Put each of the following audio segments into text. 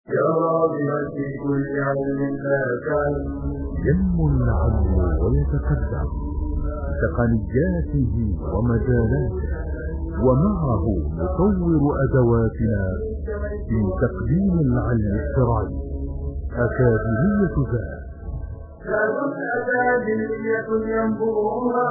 يا راغبا في كل علم لا تعلم ينمو العلم ويتقدم بتقنياته ومجالاته، ومعه نطور أدواتنا في تقديم العلم الشرعي. أكاديمية ذات أكاديمية ينبوها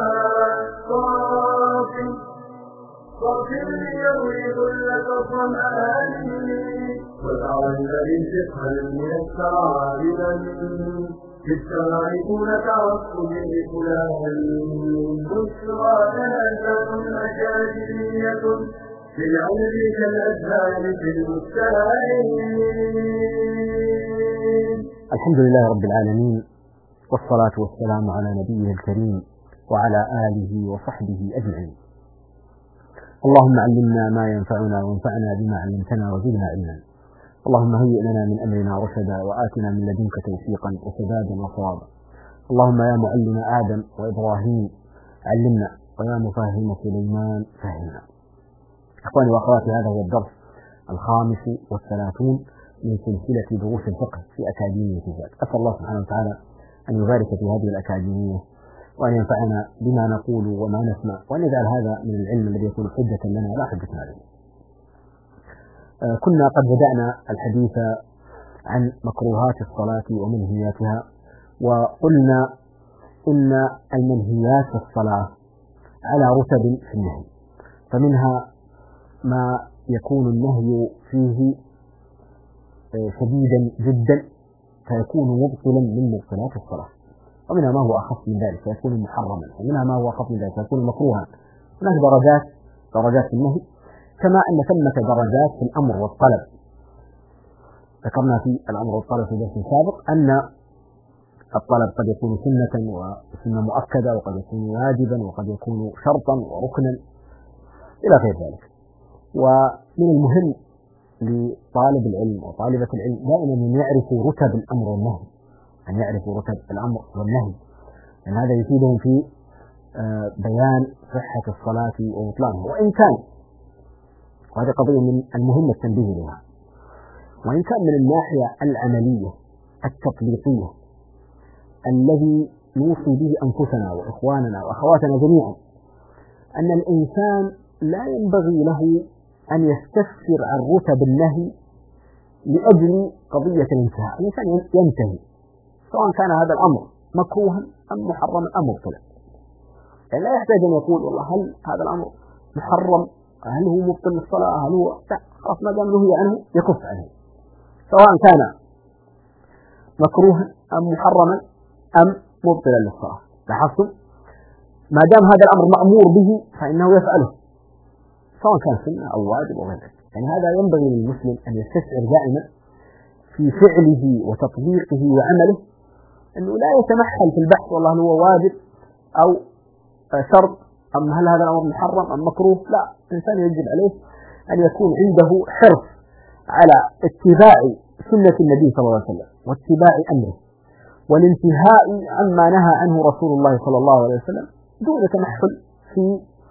صافي ليروي كل الظمآن وجعل الفقه الميسر عابدا في الشرع دون تعصب لفلان. بشرى جنازات أكاديمية في العلم كالأزهار في البستان. الحمد لله رب العالمين، والصلاة والسلام على نبيه الكريم وعلى آله وصحبه أجمعين. اللهم علمنا ما ينفعنا وانفعنا بما علمتنا وزدنا علما. اللهم هيئ لنا من أمرنا رشدا وآتنا من لدنك توفيقا وسدادا وصوابا. اللهم يا معلم آدم وإبراهيم علمنا، ويا مفاهم سليمان فهمنا. إخواني وأخواتي، هذا هو الدرس 35 من سلسلة دروس الفقه في أكاديمية ذات. أسأل الله سبحانه وتعالى أن يبارك في هذه الأكاديمية، وأن ينفعنا بما نقول وما نسمع، وأن يجعل هذا من العلم الذي يكون حجة لنا لا حجة علينا. كنا قد بدأنا الحديث عن مكروهات الصلاة ومنهياتها، وقلنا إن المنهيات في الصلاة على رتب في النهي، فمنها ما يكون النهي فيه شديدا جدا فيكون مبطلا من مبطلات الصلاة، ومنها ما هو أخف من ذلك فيكون محرما، ومنها ما هو أخف من ذلك فيكون مكروها. هناك درجات في النهي، كما أن ثمة درجات في الأمر والطلب. ذكرنا في الأمر والطلب في درس سابق أن الطلب قد يكون سنة وسنة مؤكدة، وقد يكون واجبا، وقد يكون شرطا وركنا إلى غير ذلك. ومن المهم لطالب العلم وطالبة العلم دائما أن يعرفوا رتب الأمر والنهي، أن يعرفوا رتب الأمر والنهي، لأن هذا يفيدهم في بيان صحة الصلاة وبطلانها. وإن كان، وهذه قضية من المهم التنبيه لها، وإن كان من الناحية العملية التطبيقية الذي نوصي به أنفسنا وإخواننا وأخواتنا جميعا أن الإنسان لا ينبغي له أن يستفسر عن رتب النهي لأجل قضية الانتهاء. الإنسان ينتهي سواء كان هذا الأمر مكروها أم محرما أم مبطلا، يعني لا يحتاج أن يقول والله هل هذا الأمر محرم، هل هو مبطل للصلاة، هل هو لا، خلاص ما دام نهي عنه يكف عنه، سواء كان مكروها أم محرما أم مبطلا للصلاة. لاحظتم؟ ما دام هذا الأمر مأمور به فإنه يفعله، سواء كان سنة أو واجب أو غير ذلك. يعني هذا ينبغي للمسلم أن يستشعر دائما في فعله وتطبيقه وعمله أنه لا يتمحل في البحث والله هل هو واجب أو شرط، أم هل هذا الأمر محرم أم مكروه. لا، الإنسان يجب عليه أن يكون عنده حرص على اتباع سنة النبي صلى الله عليه وسلم واتباع أمره والانتهاء عما نهى عنه رسول الله صلى الله عليه وسلم دون تمحل في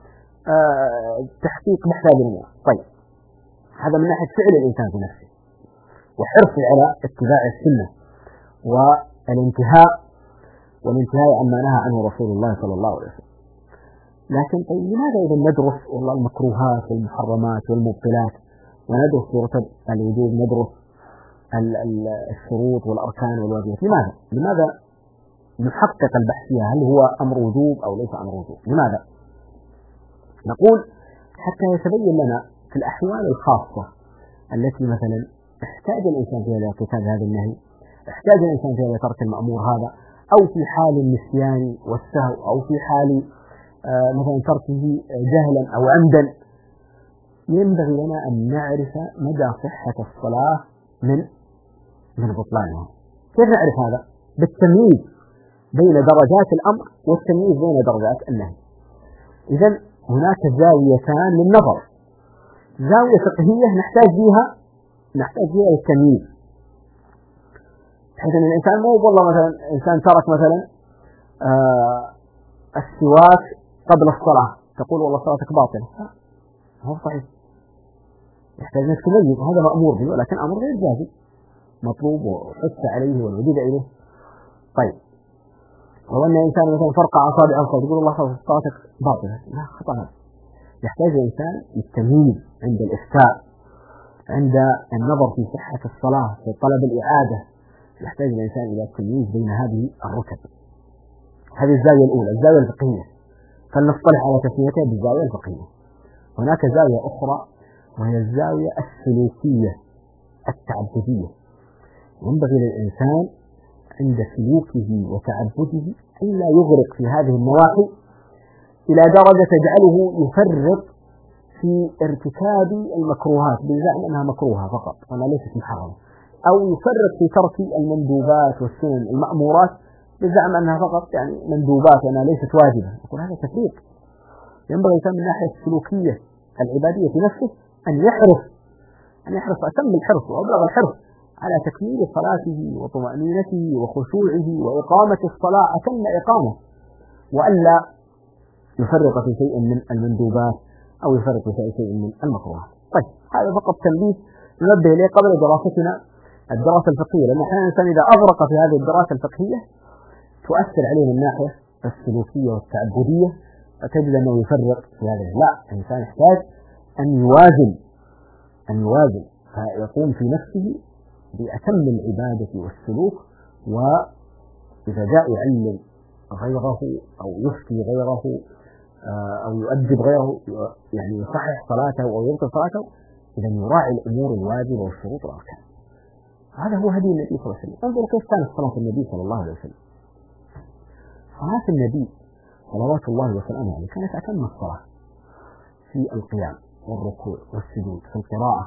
تحقيق بحث هذه الأمور. طيب، هذا من ناحية فعل الإنسان في نفسه وحرصه على اتباع السنة والانتهاء عما نهى عنه رسول الله صلى الله عليه وسلم. لكن طيب، لماذا إذا ندرس والله المكروهات والمحرمات والمبطلات، وندرس في رتب الوجوب، ندرس الشروط والأركان والواجبات، لماذا نحقق البحث فيها هل هو أمر وجوب أو ليس أمر وجوب؟ لماذا؟ نقول حتى يتبين لنا في الأحوال الخاصة التي مثلا احتاج الإنسان فيها لارتكاب هذا النهي، احتاج الإنسان فيها لترك المأمور هذا، أو في حال النسيان والسهو، أو في حال مثلا تركه جهلا أو عمدا، ينبغي لنا أن نعرف مدى صحة الصلاة من بطلانها. كيف نعرف هذا؟ بالتمييز بين درجات الأمر والتمييز بين درجات النهي. إذن هناك زاويتان للنظر، زاوية فقهية نحتاج فيها التمييز، بحيث أن الإنسان مو والله مثلا إنسان ترك مثلا السواك قبل الصلاة تقول والله صلاتك باطلة، هو صحيح، يحتاج أن تميز، وهذا مأمور به ولكن أمر غير جازم. مطلوب وحث عليه والوجود إليه. طيب، لو أن إنسان مثلا فرق أصابعه تقول الله صلاتك باطلة، لا، خطأ. هذا يحتاج الإنسان للتمييز عند الإفتاء، عند النظر في صحة الصلاة، في طلب الإعادة، يحتاج الإنسان إلى التمييز بين هذه الركب. هذه الزاوية الأولى، الزاوية الفقهية، فلنصطلح على تسميتها بالزاوية الفقهية. هناك زاوية أخرى وهي الزاوية السلوكية التعبدية. ينبغي للإنسان عند سلوكه وتعبده أن لا يغرق في هذه النواحي إلى درجة تجعله يفرط في ارتكاب المكروهات بزعم أنها مكروهة فقط وأنها ليست محرمة، أو يفرط في ترك المندوبات والسنن المأمورات بزعم أنها فقط يعني مندوبات وأنها ليست واجبة. يقول هذا تفريط. ينبغي الإنسان من الناحية السلوكية العبادية في نفسه أن يحرص أتم الحرص وأبلغ الحرص على تكميل صلاته وطمأنينته وخشوعه وإقامة الصلاة أتم إقامة، وألا يفرط في شيء من المندوبات أو يفرط في شيء من المكروهات. طيب، هذا فقط تنبيه ننبه إليه قبل دراستنا الدراسة الفقهية، لأن أحيانا الإنسان إذا أغرق في هذه الدراسة الفقهية تؤثر عليه من الناحية السلوكية والتعبدية، فتجد أنه يفرق في هذا. لا، الإنسان يحتاج أن يوازن فيقوم في نفسه بأتم العبادة والسلوك، وإذا جاء يعلم غيره أو يفتي غيره أو يؤدب غيره، يعني يصحح صلاته أو يبطل صلاته، إذا يراعي الأمور الواجبة والشروط والأركان. هذا هو هدي النبي صلى الله عليه وسلم. انظروا كيف كانت صلاة النبي صلى الله عليه وسلم. صلاة النبي صلوات الله وسلامه عليه كانت أتم الصلاة في القيام والركوع والسجود في القراءة،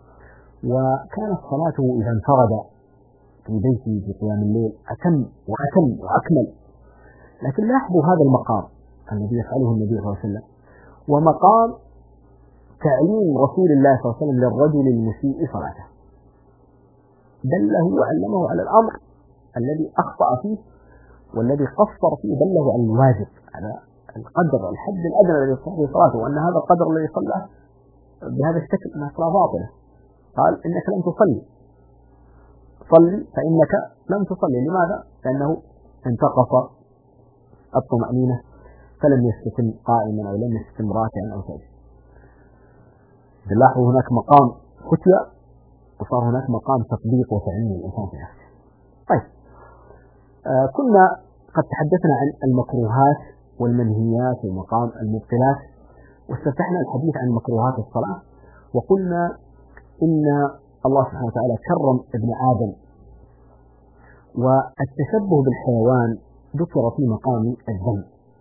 وكانت صلاته إذا انفرد في بيته في قيام الليل أتم وأكمل. لكن لاحظوا هذا المقام الذي يفعله النبي صلى الله عليه وسلم، ومقام تعليم رسول الله صلى الله عليه وسلم للرجل المسيء صلاته، دله وعلمه على الأمر الذي أخطأ فيه والذي قصر فيه، دله على الواجب، على القدر الحد الأدنى الذي يصح به صلاته، وأن هذا القدر الذي صلى بهذا الشكل أنها صلاة باطلة. قال إنك لم تصلي، صلي فإنك لم تصلي. لماذا؟ لأنه انتقص الطمأنينة فلم يستتم قائما أو لم يستتم راكعا أو ساجدا. لاحظوا هناك مقام فتية وصار هناك مقام تطبيق وتعليم الإنسان في نفسه. طيب، كنا قد تحدثنا عن المكروهات والمنهيات ومقام المبطلات، واستفتحنا الحديث عن مكروهات الصلاة، وقلنا إن الله سبحانه وتعالى كرم ابن آدم، والتشبه بالحيوان ذكر في مقام الذم،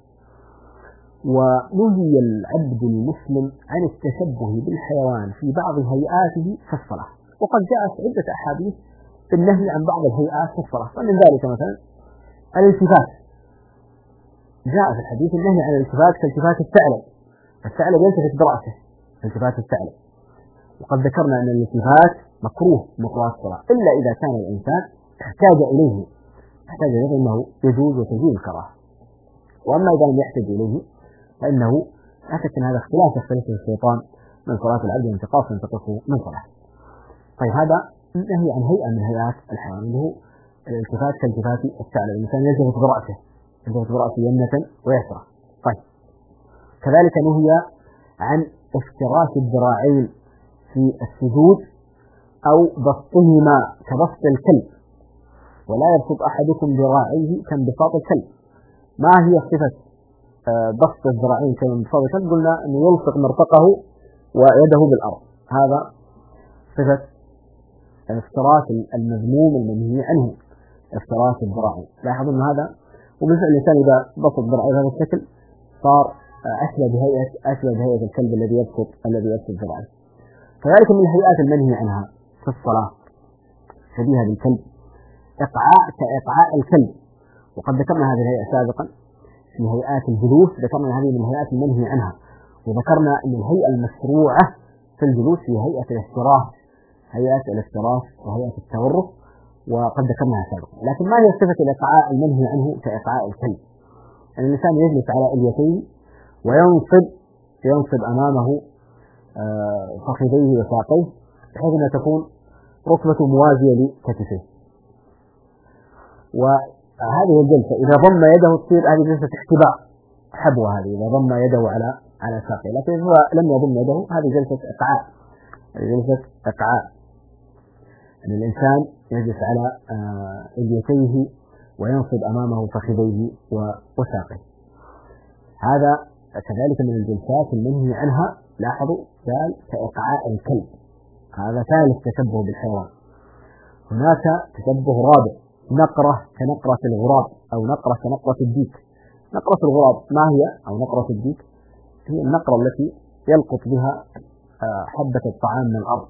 ونهي العبد المسلم عن التشبه بالحيوان في بعض هيئاته في الصلاة. وقد جاءت عدة أحاديث في النهي عن بعض الهيئات في الصلاة، ومن ذلك مثلا الالتفات. جاء في الحديث النهي عن الالتفات كالتفات الثعلب يلتفت برأسه، التفات الثعلب. وقد ذكرنا أن الالتفات مكروه مكروه الصلاة، إلا إذا كان الإنسان احتاج إليه أنه يجوز وتجوز الكراهة. وأما إذا لم يحتاج إليه فإنه لا شك أن هذا اختلاف يختلف الشيطان من صلاة العبد وانتقاص ينتقصه من صلاة. طيب، هذا نهي عن هيئة من هيئات الحيوان، اللي هو الالتفات كالتفات الثعلب، الإنسان يلتفت برأسه يمنة ويسرى. طيب، كذلك نهي عن افتراش الذراعين في السجود أو بسطهما كبسط الكلب، ولا يبسط أحدكم ذراعيه كانبساط الكلب. ما هي صفة بسط الذراعين كانبساط الكلب؟ قلنا أنه يلصق مرفقه ويده بالأرض، هذا صفة الافتراس المذموم المنهي عنه، افتراس الذراعين. لاحظوا أن هذا وبالفعل الإنسان إذا بسط ذراعيه بهذا الشكل صار أشبه بهيئة الكلب الذي يبسط ذراعيه. كذلك من الهيئات المنهي عنها في الصلاة شبيهة بالكلب كإقعاء الكلب، وقد ذكرنا هذه الهيئة سابقا في هيئات الجلوس، ذكرنا هذه من الهيئات المنهي عنها، وذكرنا أن الهيئة المشروعة في الجلوس هي هيئة الافتراس وهيئة التورط، وقد ذكرناها سابقا. لكن ما هي صفة الإقعاء المنهي عنه كإقعاء الكلب؟ أن الإنسان يجلس على اليتين وينصب أمامه فخذيه وساقيه بحيث أن تكون ركبته موازية لكتفه. وهذه الجلسة إذا ضم يده تصير هذه جلسة احتباء حبوة، هذه إذا ضم يده على ساقه، لكن هو لم يضم يده هذه جلسة إقعاء. هذه جلسة إقعاء أن الإنسان يجلس على إليتيه وينصب أمامه فخذيه وساقه. هذا كذلك من الجلسات المنهي عنها. لاحظوا قال كإقعاء الكلب، هذا ثالث تشبه بالحيوان. هناك تشبه رابع، نقرة كنقرة الغراب أو نقرة كنقرة الديك. نقرة الغراب ما هي؟ أو نقرة الديك هي النقرة التي يلقط بها حبة الطعام من الأرض.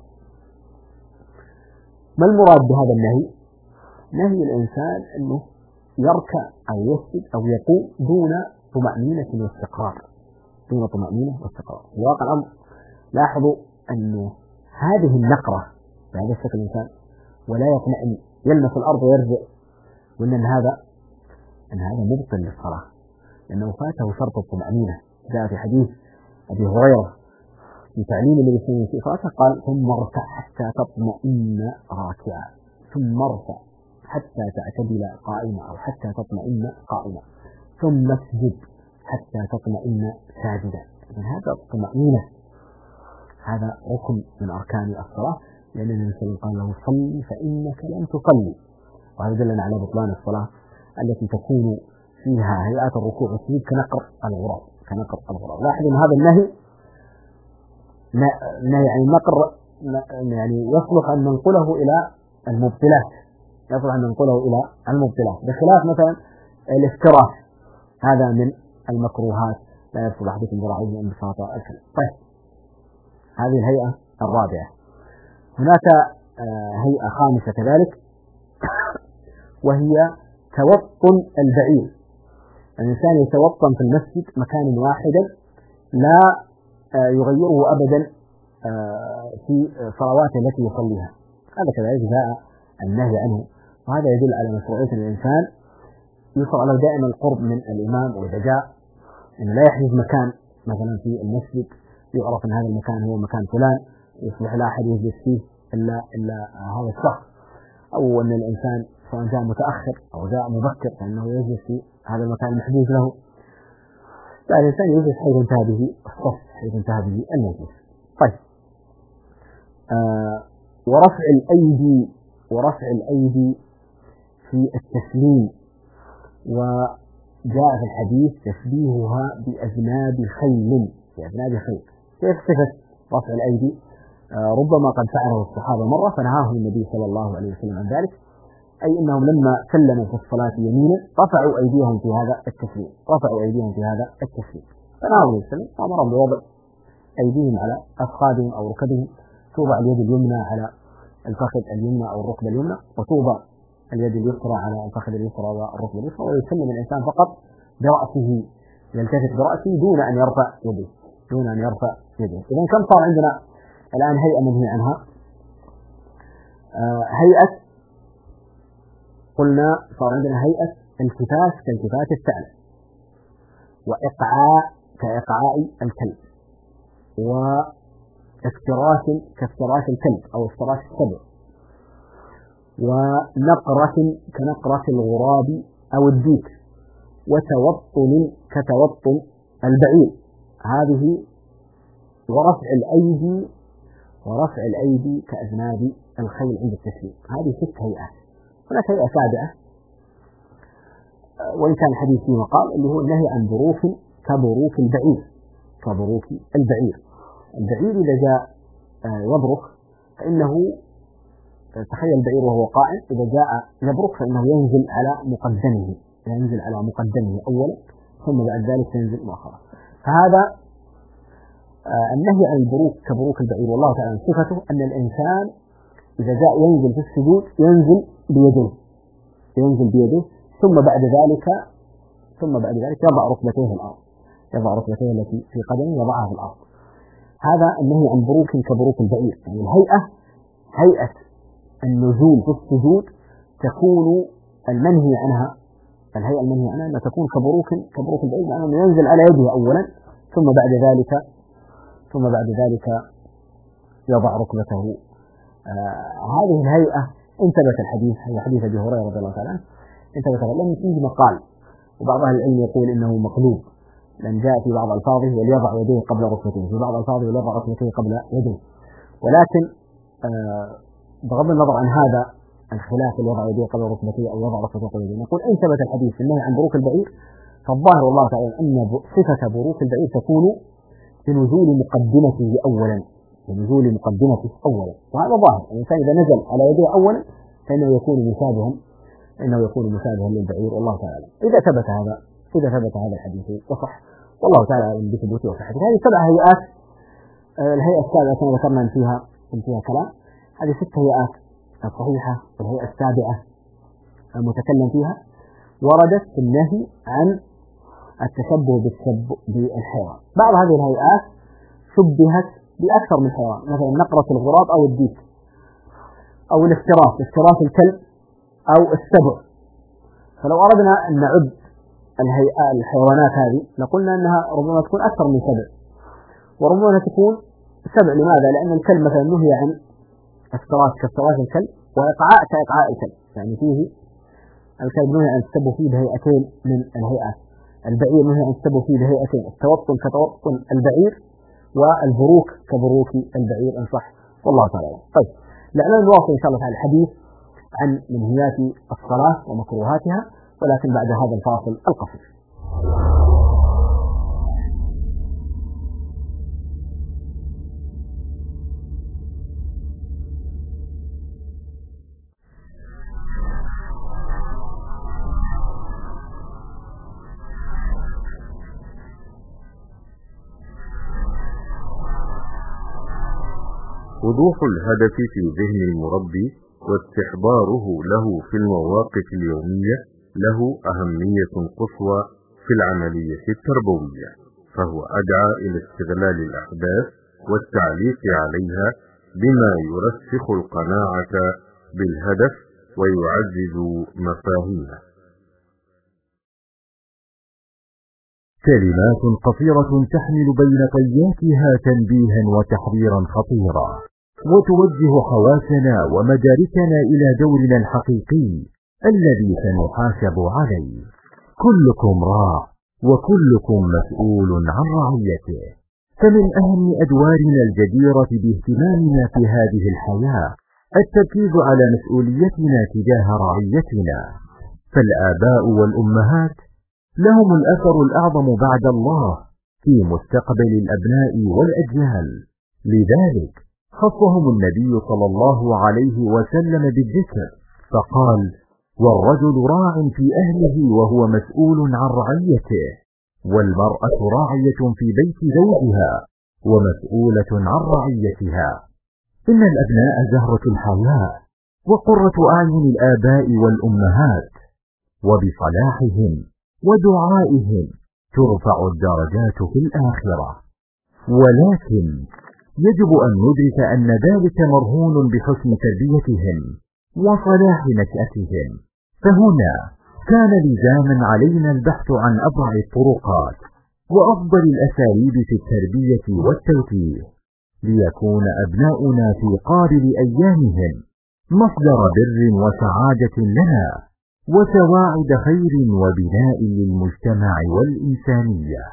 ما المراد بهذا النهي؟ نهي الإنسان أنه يركع أو يسجد أو يقوم دون طمأنينة واستقرار، دون طمأنينة واستقرار. في واقع الأمر لاحظوا أنه هذه النقرة بهذا الشكل الإنسان ولا يطمئن، يلمس الأرض ويرجع، وأن هذا مبطل للصلاة لأنه فاته شرط الطمأنينة. جاء في حديث أبي هريرة في تعليم النبي صلى الله عليه وسلم قال ثم اركع حتى تطمئن راكعا، ثم اركع حتى تعتدل قائما أو حتى تطمئن قائما، ثم اسجد حتى تطمئن ساجدا. هذا الطمأنينة هذا ركن من أركان الصلاة، لأن النبي صلى الله عليه وسلم قال له صلي فإنك لم تصلي. وهذا دلنا على بطلان الصلاة التي تكون فيها هيئات الركوع والسجود كنقر الغراب. لاحظوا أن هذا النهي يعني النقر يعني يصلح أن ننقله إلى المبطلات، بخلاف مثلا الافتراس، هذا من المكروهات لا يصلح بكم ذراعيه انبساط الكلب. طيب، هذه الهيئة الرابعة. هناك هيئة خامسة كذلك وهي توطن البعير. الإنسان يتوطن في المسجد مكان واحدا لا يغيره أبدا في صلواته التي يصليها. هذا كذلك جاء النهي عنه، وهذا يدل على مشروعية الإنسان يشرع له دائما القرب من الإمام، وإذا جاء أنه لا يحجز مكان مثلا في المسجد يعرف أن هذا المكان هو مكان فلان يصبح لا أحد يجلس فيه إلا هذا الشخص، أو أن الإنسان سواء جاء متأخر أو جاء مبكر فإنه يجلس في هذا المكان المحجوز له. فالإنسان يجلس حيث انتهى به الصف، حيث انتهى به المجلس. طيب، ورفع الأيدي في التسليم، وجاء في الحديث تشبيهها بأذناب خيل. كيف صفة رفع الأيدي؟ ربما قد فعله الصحابة مرة فنهاهم النبي صلى الله عليه وسلم عن ذلك، أي أنهم لما سلموا في الصلاة يمينا رفعوا أيديهم في هذا التسليم، فنهاهم النبي صلى الله عليه وسلم أمرهم بوضع أيديهم على أفخاذهم أو ركبهم، توضع اليد اليمنى على الفخذ اليمنى أو الركبة اليمنى، وتوضع اليد اليسرى على الفخذ اليسرى والركبة اليسرى، ويسلم الإنسان فقط برأسه، يلتفت برأسه دون أن يرفع يده. إذن كم صار عندنا الآن هيئة منهي عنها؟ هيئة قلنا صار عندنا هيئة التفات كالتفات الثعلب، وإقعاء كإقعاء الكلب، وافتراس كافتراس الكلب أو افتراس السبع، ونقرة كنقرة الغراب أو الديك، وتوطن كتوطن البعير. هذه ورفع الأيدي كأذناب الخيل عند التسليم. هذه 6 هيئات. هناك هيئة سابعة وإن كان الحديث فيه مقال، اللي هو النهي عن بروك كبروك البعير. البعير إذا جاء يبرك فإنه تخيل البعير وهو قائم، إذا جاء يبرك فإنه ينزل على مقدمه أولا، ثم بعد ذلك ينزل مؤخرا. فهذا النهي عن البروك كبروك البعير، والله تعالى صفته أن الإنسان إذا جاء ينزل في السجود ينزل بيده، ثم بعد ذلك يضع ركبتيه التي في قدمه يضعها في الأرض. هذا النهي عن بروك كبروك البعير. يعني هيئة النزول في السجود تكون المنهي عنها، الهيئة المنهي عنها أن تكون كبروك البعير، لأنه ينزل على يده أولا، ثم بعد ذلك يضع ركبته هذه الهيئة انتبت الحديث، هي حديث أبي هريرة رضي الله تعالى عنه، انتبت لم فيه مقال، وبعض أهل العلم يقول إنه مقلوب، لأن جاء في بعض ألفاظه وليضع يديه قبل ركبتيه، في بعض ألفاظه وليضع ركبتيه قبل يديه. ولكن بغض النظر عن هذا الخلاف اللي يضع يديه قبل ركبتيه أو يضع ركبتيه قبل يديه، نقول إن ثبت الحديث في النهي عن بروك البعير، فالظاهر والله تعالى أن صفة بروك البعير تكون بنزول مقدمته أولا، بنزول مقدمته أولا، وهذا ظاهر. الإنسان إذا نزل على يديه أولا فإنه يكون مشابها للبعير، والله تعالى إذا ثبت هذا الحديث وصح، والله تعالى أعلم بثبوته وصحته. هذه 7 هيئات. الهيئة السابعة كما ذكرنا أن فيها كلام، هذه 6 هيئات الصحيحة، والهيئة السابعة المتكلم فيها وردت في النهي عن التشبه بالحيوان. بعض هذه الهيئات شبهت بأكثر من حيوان، مثلا نقرة الغراب أو الديك أو افتراس الكلب أو السبع. فلو أردنا أن نعد الحيوانات هذه لقلنا أنها ربما تكون أكثر من 7، وربما تكون 7. لماذا؟ لأن الكلب مثلا نهي عن كافتراس الكلب، وإقعاء كإقعاء الكلب، يعني فيه الكلب نهي عن التشبه فيه بهيئتين من الهيئات، البعير نهي عن التشبه فيه بهيئتين، التوطن كتوطن البعير، والبروك كبروك البعير إن صح، والله تعالى. طيب، لعلنا نواصل إن شاء الله تعالى الحديث عن منهيات الصلاة ومكروهاتها، ولكن بعد هذا الفاصل القصير. وضوح الهدف في ذهن المربي واستحضاره له في المواقف اليومية له أهمية قصوى في العملية التربوية، فهو أدعى إلى استغلال الأحداث والتعليق عليها بما يرسخ القناعة بالهدف ويعزز مفاهيمه. كلمات قصيرة تحمل بين طياتها تنبيها وتحذيرا خطيرا، وتوجه حواسنا ومداركنا إلى دورنا الحقيقي الذي سنحاسب عليه. كلكم راع وكلكم مسؤول عن رعيته، فمن أهم أدوارنا الجديرة باهتمامنا في هذه الحياة التركيز على مسؤوليتنا تجاه رعيتنا. فالآباء والأمهات لهم الأثر الأعظم بعد الله في مستقبل الأبناء والأجيال، لذلك خصهم النبي صلى الله عليه وسلم بالذكر، فقال: والرجل راع في أهله وهو مسؤول عن رعيته، والمرأة راعية في بيت زوجها ومسؤولة عن رعيتها. إن الأبناء زهرة الحياة وقرة أعين الآباء والأمهات، وبصلاحهم ودعائهم ترفع الدرجات في الآخرة. ولكن يجب أن ندرك أن ذلك مرهون بحسن تربيتهم وصلاح نشأتهم، فهنا كان لزاما علينا البحث عن أبرع الطرقات وأفضل الأساليب في التربية والتوجيه، ليكون أبناؤنا في قابل أيامهم مصدر بر وسعادة لنا وسواعد خير وبناء للمجتمع والإنسانية.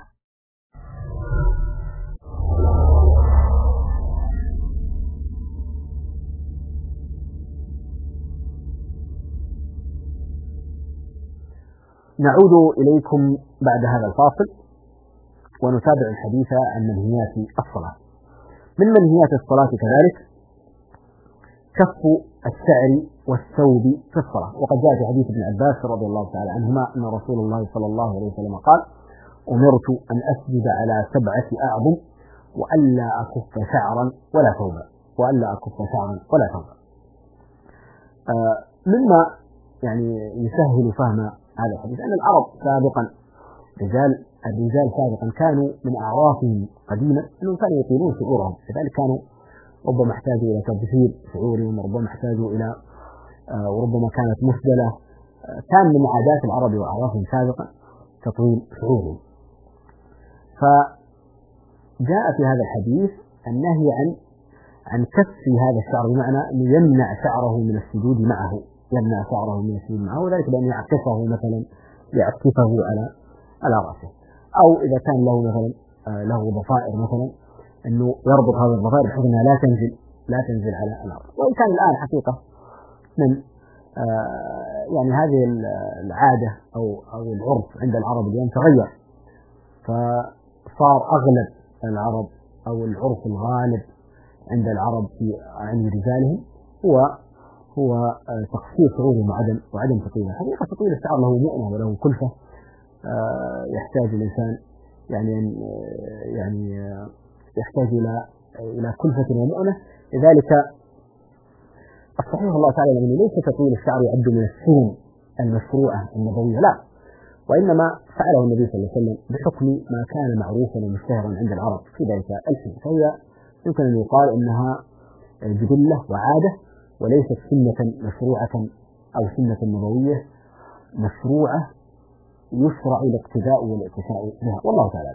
نعود إليكم بعد هذا الفاصل ونتابع الحديث عن منهيات الصلاة. من منهيات الصلاة كذلك كف الشعر والثوب في الصلاة، وقد جاء في حديث ابن عباس رضي الله تعالى عنهما أن رسول الله صلى الله عليه وسلم قال: أمرت أن أسجد على 7 أعظم وألا أكف شعرا ولا ثوبا، مما يعني يسهل فهم هذا الحديث أن العرب سابقا الرجال سابقا كانوا من أعرافهم قديما أنهم كانوا يطيلون شعورهم، لذلك كانوا ربما احتاجوا إلى تبخير شعورهم، وربما احتاجوا إلى وربما كانت مسدلة. كان من عادات العرب وأعرافهم سابقا تطويل شعورهم. فجاء في هذا الحديث النهي عن عن كف هذا الشعر، بمعنى أنه يمنع شعره من السجود معه، يمنع شعره من السجود معه، وذلك بأن يعكفه مثلا، يعكفه على رأسه. أو إذا كان له مثلا له ضفائر مثلا، أنه يربط هذه الضفائر بحيث أنها لا تنزل على الأرض. وإن كان الآن حقيقة من يعني هذه العادة أو العرف عند العرب اليوم تغير، فصار أغلب العرب أو العرف الغالب عند العرب في عند رجالهم هو تقصير شعورهم وعدم تطويله. حقيقة تطويل الشعر له مؤنة وله كلفة، يحتاج الإنسان يعني يحتاج إلى كلفة ومؤنة. لذلك الصحيح الله تعالى أنه ليس تطويل الشعر يعد من السنن المشروعة النبوية، لا، وإنما فعله النبي صلى الله عليه وسلم بحكم ما كان معروفا ومشتهرا عند العرب في ذلك الحين، فهي يمكن أن يقال إنها جبلة وعادة، وليست سنة مشروعة أو سنة نبوية مشروعة يشرع الاقتداء والاقتفاء بها، والله تعالى.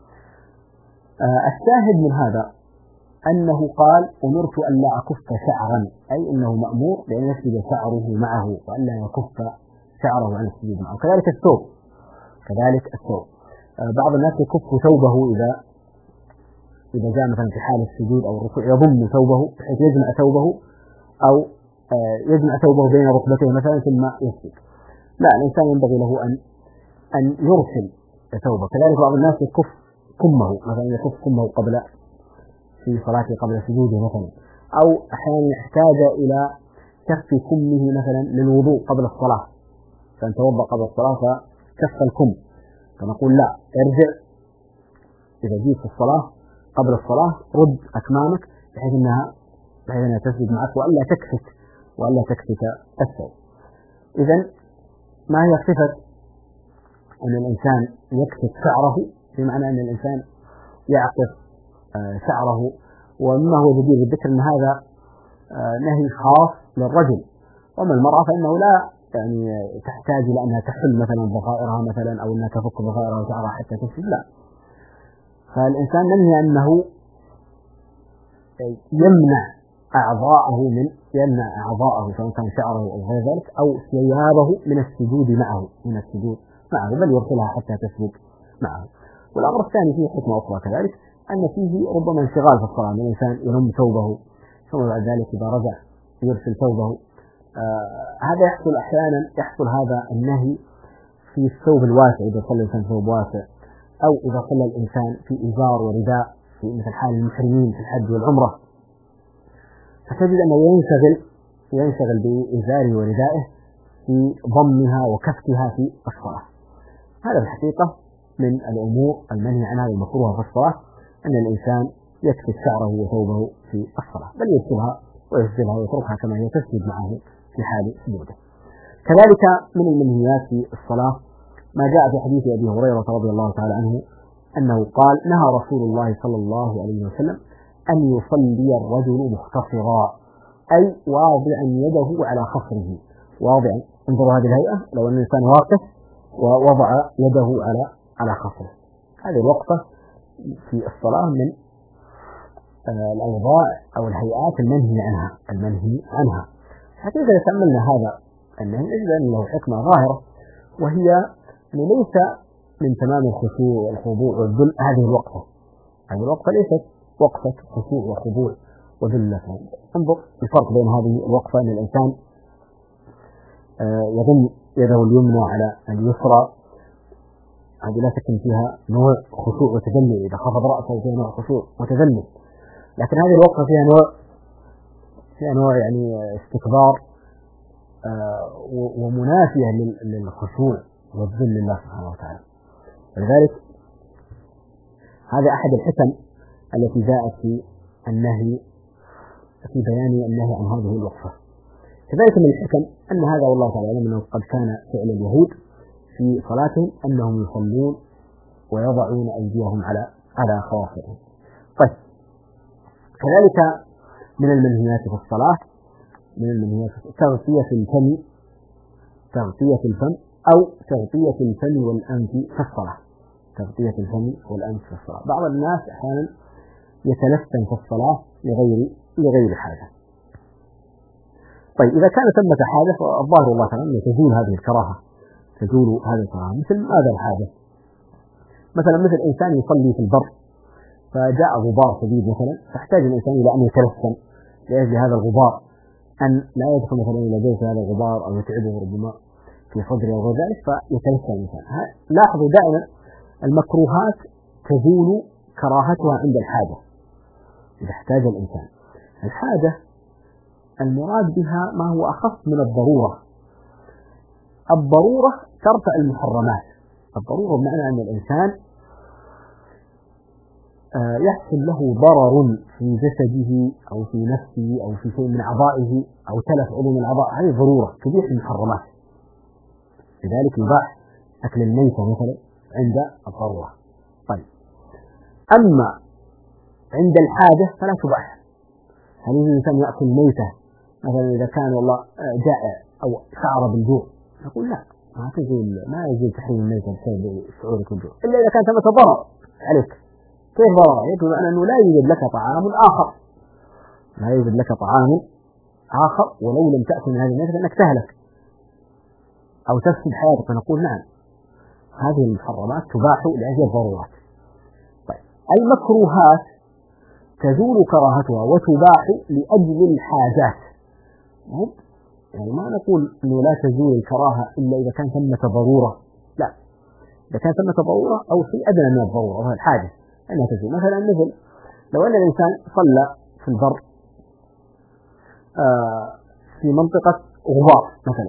الشاهد من هذا أنه قال: أمرت أن لا أكف شعرا، أي أنه مأمور بأن يسجد شعره معه وأن لا يكف شعره عن السجود معه. كذلك الثوب، بعض الناس يكف ثوبه إذا جاء مثلا في حال السجود أو الركوع، يضم ثوبه بحيث يجمع ثوبه أو يجمع ثوبه بين ركبتيه مثلا ثم يسجد. لا، الإنسان ينبغي له أن يرسل ثوبه. كذلك بعض الناس يكف كمه مثلا، يكف كمه في صلاته قبل سجوده مثلا، أو أحيانا يحتاج إلى كف كمه مثلا للوضوء قبل الصلاة، فأن توضأ قبل الصلاة فكف الكم، فنقول لا، ارجع إذا جيت في الصلاة قبل الصلاة رد أكمامك بحيث أنها تسجد معك وألا تكفك الثوب. إذن ما هي صفة أن الإنسان يكفك شعره؟ بمعنى أن الإنسان يعقف شعره، ومما هو جدير بالذكر أن هذا نهي خاص للرجل، وأما المرأة فإنه لا يعني تحتاج إلى أنها تحل مثلا ضفائرها مثلا أو أنها تفك ضفائرها وشعرها حتى تسجد، لا. فالإنسان ننهي أنه يمنع أعضاءه سواء كان شعره أو غير ذلك أو ثيابه من السجود معه بل يرسلها حتى تسجد معه. والأمر الثاني فيه حكمة أخرى كذلك، أن فيه ربما انشغال في الصلاة، أن الإنسان ينم ثوبه ثم بعد ذلك إذا رجع يرسل ثوبه. هذا يحصل هذا النهي في الثوب الواسع، إذا صلى الإنسان ثوب واسع، أو إذا صلى الإنسان في إزار ورداء في مثل حال المحرمين في الحج والعمرة، فتجد أنه ينشغل بإزاره وردائه في ضمها وكفتها في الصلاة. هذا الحقيقة من الأمور المنهي عنها والمكروهة في الصلاة، أن الإنسان يكفي شعره وثوبه في الصلاة، بل ويسجلها ويتركها كما هي تسجد معه في حال سجوده. كذلك من المنهيات في الصلاة ما جاء في حديث أبي هريرة رضي الله تعالى عنه أنه قال: نهى رسول الله صلى الله عليه وسلم أن يصلي الرجل مختصرا، أي واضعا يده على خصره، واضعا، انظروا هذه الهيئة، لو أن الإنسان واقف ووضع يده على خصره، هذه الوقفة في الصلاة من الأوضاع أو الهيئات المنهي عنها. حتى إذا تأملنا هذا النهي نجد أن له حكمة ظاهرة، وهي أن ليس من تمام الخشوع والخضوع والذل هذه الوقفة ليست وقفة خشوع وخضوع وذل. انظر الفرق بين هذه الوقفة، أن الإنسان يضم يده اليمنى على اليسرى، هذه لا شك فيها نوع خشوع وتذلل، إذا خفض رأسه فيها نوع خشوع وتذلل، لكن هذه الوقفة فيها نوع يعني استكبار ومنافية للخشوع والذل لله سبحانه وتعالى. ولذلك هذا أحد الحكم التي جاءت في بيان النهي عن هذه الوقفة. كذلك من الحكم أن هذا والله تعالى يعلم أنه قد كان فعل اليهود في صلاتهم أنهم يصلون ويضعون أيديهم على خواصرهم. طيب، كذلك من المنهيات في الصلاة تغطية الفم أو تغطية الفم والأنف في الصلاة. بعض الناس أحيانا يتلثم في الصلاة لغير لغير حاجة. طيب إذا كان ثمة حاجة فالظاهر الله تعالى أن تزول هذه الكراهة، تزول هذه الكراهة. مثل هذا الحاجة، مثلا مثل إنسان يصلي في البر فجاء غبار شديد مثلا، فاحتاج الإنسان إلى أن يتلثم لأجل هذا الغبار، أن لا يدخل مثلا إلى جوف هذا الغبار أو يتعبه ربما في صدره أو غير ذلك فيتلثم الإنسان. لاحظوا دائما المكروهات تزول كراهتها عند الحاجة إذا احتاج الإنسان. الحاجة المراد بها ما هو أخف من الضرورة. الضرورة ترفع المحرمات. الضرورة بمعنى أن الإنسان يحصل له ضرر في جسده أو في نفسه أو في شيء من أعضائه أو تلف علوم الأعضاء، هذه ضرورة تبيح المحرمات. لذلك يباح أكل الميتة مثلا عند الضرورة. طيب أما عند الحاجة فلا تباح. هل يجوز الإنسان يأكل ميتة مثلا إذا كان والله جائع أو شعر بالجوع؟ نقول لا، ما يجوز تحريم الميتة بسبب شعورك بالجوع إلا إذا كان ثمة ضرر عليك. كيف ضرر عليك؟ بمعنى أنه لا يوجد لك طعام آخر، لا يوجد لك طعام آخر ولو لم تأكل من هذه الميتة فإنك تهلك أو تفسد حياتك. فنقول نعم، هذه المحرمات تباح لأجل الضرورات. طيب المكروهات تزول كراهتها وتباح لأجل الحاجات. يعني ما نقول أنه لا تزول الكراهة إلا إذا كان ثمة ضرورة، لا، إذا كان ثمة ضرورة أو شيء أدنى من الضرورة وهي الحاجة أنها تزول. مثلا مثل لو أن الإنسان صلى في البر في منطقة غبار مثلا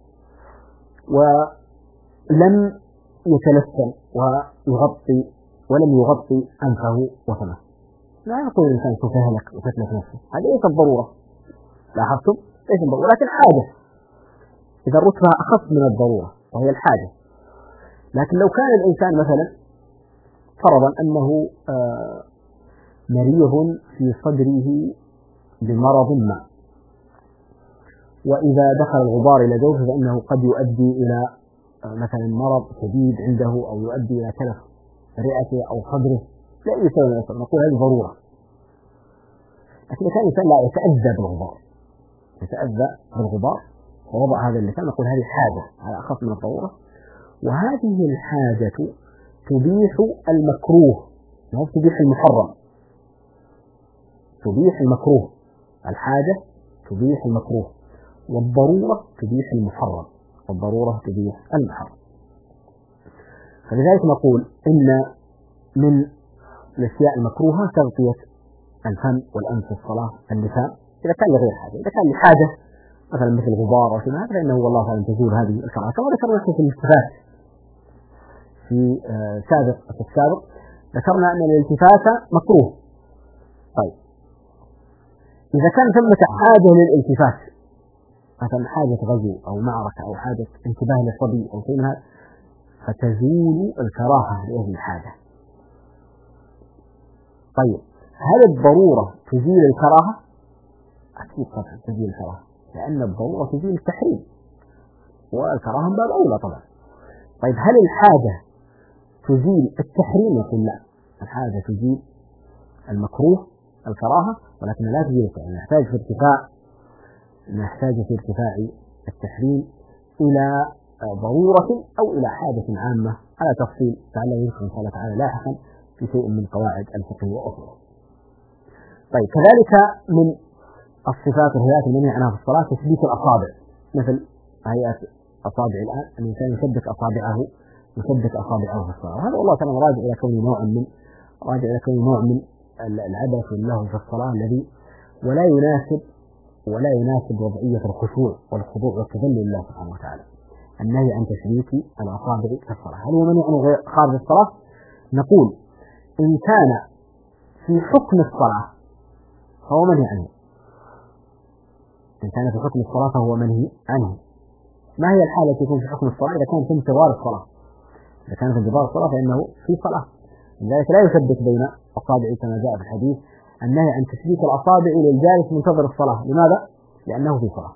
ولم يتلثم ولم يغطي أنفه وفمه، لا يقول الإنسان سوف يهلك وتتلف نفسه، هذه ليست الضرورة. لاحظتم؟ ليس الضرورة، لكن حاجة إذا رتبها أخف من الضرورة وهي الحاجة. لكن لو كان الإنسان مثلا فرضا أنه مريض في صدره بمرض ما، وإذا دخل الغبار إلى جوفه فإنه قد يؤدي إلى مثلا مرض شديد عنده أو يؤدي إلى تلف رئته أو صدره، لا يسوي، نقول هذه ضرورة. لكن كان الإنسان لا يتأذى بالغبار ووضع هذا اللسان، نقول هذه حاجة على أخف من الضرورة. وهذه الحاجة تبيح المكروه، لا تبيح المحرم، تبيح المكروه. الحاجة تبيح المكروه والضرورة تبيح المحرم، والضرورة تبيح المحرم. فلذلك نقول إن من الأشياء المكروهة تغطية الفم والأنف في الصلاة، اللسان إذا كان لغير حاجة. إذا كان لحاجة مثلا مثل غبار أو شيء فإنه والله تعالى تزول هذه الكراهة. كما ذكرنا في الالتفات في السابق ذكرنا أن الالتفات مكروه. طيب إذا كان ثمة حاجة للالتفات مثلا حاجة غزو أو معركة أو حاجة انتباه للصبي أو شيء من هذا فتزول الكراهة لأجل الحاجة. طيب هل الضرورة تزيل الكراهة؟ أكيد طبعا تزيل الكراهة، لأن الضرورة تزيل التحريم والكراهة من باب أولى طبعا. طيب هل الحاجة تزيل التحريم؟ يقول لا، الحاجة تزيل المكروه الكراهة ولكن لا تزيل التحريم. نحتاج في ارتفاع التحريم إلى ضرورة أو إلى حاجة عامة على تفصيل لعله يذكر إن شاء الله تعالى لاحقا في شيء من قواعد الفقه وأصوله. طيب كذلك من الصفات والهيئات المنهي عنها في الصلاة تثبيت الأصابع، مثل هيئة أصابع الآن الإنسان يثبت أصابعه في الصلاة، وهذا والله تعالى راجع إلى كون نوع من العبث واللهو في الصلاة الذي ولا يناسب وضعية الخشوع والخضوع والتذلل لله سبحانه وتعالى. النهي عن تثبيت الأصابع في الصلاة هل هو منهي عنه خارج الصلاة؟ نقول إن كان في حكم الصلاة فهو منهي عنه، إن كان في حكم الصلاة فهو منهي عنه. ما هي الحالة التي تكون في حكم الصلاة؟ إذا كان في انتظار الصلاة، إذا كان في انتظار الصلاة فإنه في صلاة، لذلك لا يثبت بين أصابعه كما جاء في الحديث النهي عن تثبيت الأصابع للجالس منتظر الصلاة. لماذا؟ لأنه في صلاة.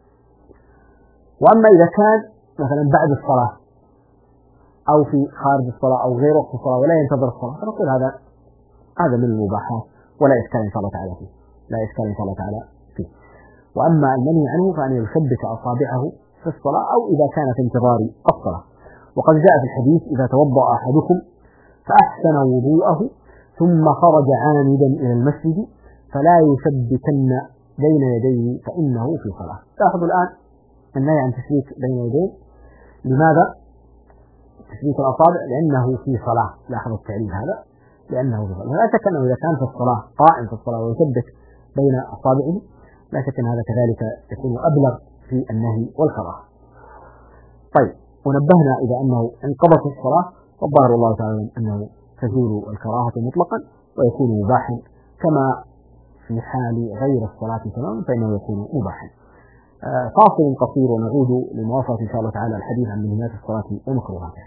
وأما إذا كان مثلا بعد الصلاة أو في خارج الصلاة أو غير وقت الصلاة ولا ينتظر الصلاة فنقول هذا من المباحات ولا إشكال إن شاء الله تعالى فيه. لا إشكال إن شاء الله تعالى فيه. وأما المنهي عنه فأن يثبت أصابعه في الصلاة أو إذا كان في انتظار الصلاة. وقد جاء في الحديث: إذا توضأ أحدكم فأحسن وضوءه ثم خرج عامدا إلى المسجد فلا يثبتن بين يديه فإنه في صلاة. لاحظوا الآن النهي عن تشبيك بين يديه. لماذا تشبيك الأصابع؟ لأنه في صلاة. لاحظوا التعليل هذا، لأنه في صلاة. لا شك أنه إذا كان في الصلاة قائم في الصلاة ويثبت بين أصابعه لا شك أن هذا كذلك يكون أبلغ في النهي والكراهة. طيب، ونبهنا إذا أنه انقضت الصلاة فالظاهر الله تعالى أنه تزول الكراهة مطلقا ويكون مباحا، كما في حال غير الصلاة تماما فإنه يكون مباحا. فاصل قصير ونعود لمواصلة إن شاء الله تعالى الحديث عن منهيات الصلاة ومكروهاتها.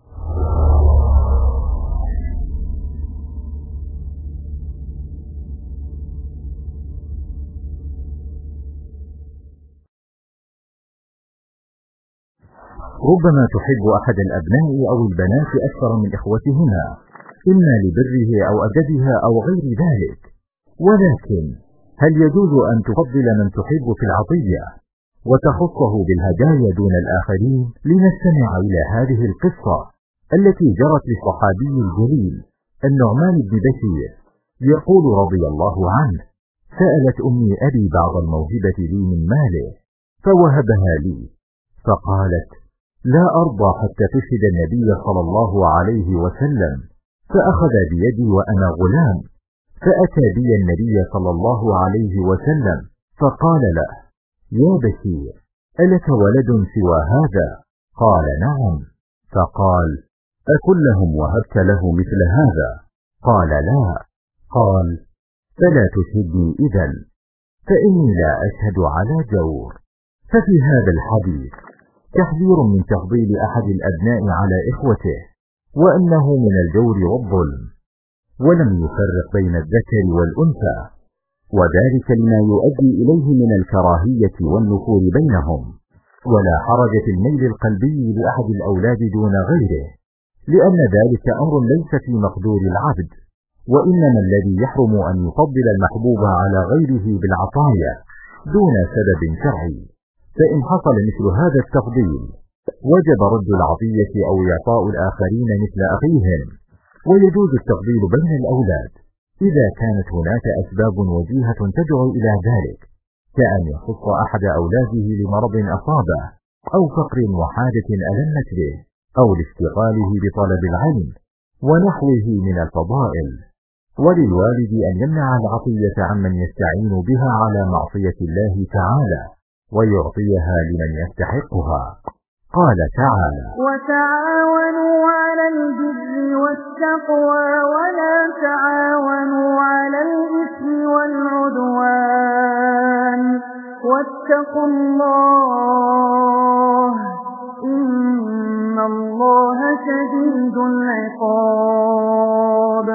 ربما تحب أحد الأبناء أو البنات أكثر من إخوتهما، إما لبره أو أدبها أو غير ذلك، ولكن هل يجوز أن تفضل من تحب في العطية وتخصه بالهدايا دون الآخرين؟ لنستمع إلى هذه القصة التي جرت للصحابي الجليل النعمان بن بشير، يقول رضي الله عنه: سألت أمي أبي بعض الموهبة لي من ماله فوهبها لي، فقالت: لا أرضى حتى تشهد النبي صلى الله عليه وسلم، فأخذ بيدي وأنا غلام فأتى بي النبي صلى الله عليه وسلم فقال له: يا بشير، ألك ولد سوى هذا؟ قال: نعم. فقال: أكلهم وهبت له مثل هذا؟ قال: لا. قال: فلا تشهدني إذن، فإني لا أشهد على جور. ففي هذا الحديث تحذير من تفضيل أحد الأبناء على إخوته، وأنه من الجور والظلم، ولم يفرق بين الذكر والأنثى، وذلك لما يؤدي إليه من الكراهية والنفور بينهم. ولا حرج في الميل القلبي لأحد الأولاد دون غيره، لأن ذلك أمر ليس في مقدور العبد، وإنما الذي يحرم أن يفضل المحبوب على غيره بالعطايا دون سبب شرعي. فإن حصل مثل هذا التفضيل وجب رد العطية أو إعطاء الآخرين مثل أخيهم. ويجوز التفضيل بين الأولاد إذا كانت هناك أسباب وجيهة تدعو إلى ذلك، كأن يخص أحد أولاده لمرض أصابه أو فقر وحاجة ألمت به أو لاشتغاله بطلب العلم ونحوه من الفضائل. وللوالد أن يمنع العطية عمن يستعين بها على معصية الله تعالى ويعطيها لمن يستحقها. قال تعالى: وتعاونوا على البر والتقوى ولا تعاونوا على الإثم والعدوان واتقوا الله إن الله شديد العقاب.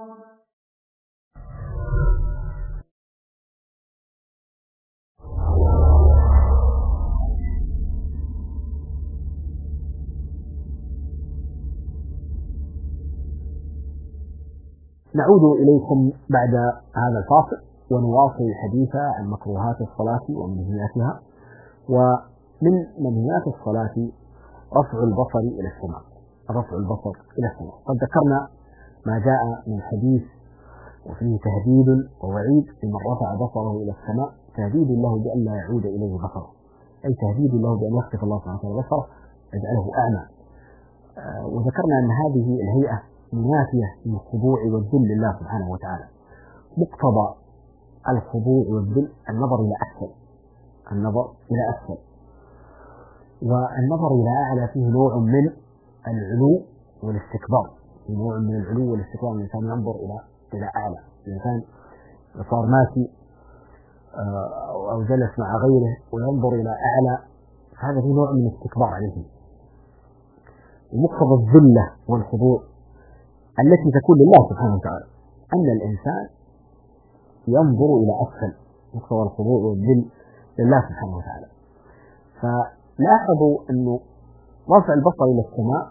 نعود إليكم بعد هذا الفاصل ونواصل الحديث عن مكروهات الصلاة ومنهياتها. ومن منهيات الصلاة رفع البصر إلى السماء. رفع البصر إلى السماء، قد ذكرنا ما جاء من حديث وفيه تهديد ووعيد لمن رفع بصره إلى السماء، تهديد الله بأن لا يعود إليه بصره، أي تهديد الله بأن يخطف الله سبحانه وتعالى بصره يجعله أعمى. وذكرنا أن هذه الهيئة منافية للخضوع والذل لله سبحانه وتعالى. مقتضى الخضوع والذل النظر إلى أسفل، النظر إلى أسفل، والنظر إلى أعلى فيه نوع من العلو والاستكبار، نوع من العلو والاستكبار. الإنسان ينظر إلى أعلى، الإنسان صار ماشي أو جلس مع غيره وينظر إلى أعلى، هذا فيه نوع من الاستكبار عليه. ومقتضى الذلة والخضوع التي تكون لله سبحانه وتعالى أن الإنسان ينظر إلى أسفل، مقتضى الخضوع والذل لله سبحانه وتعالى. فلاحظوا أنه رفع البصر إلى السماء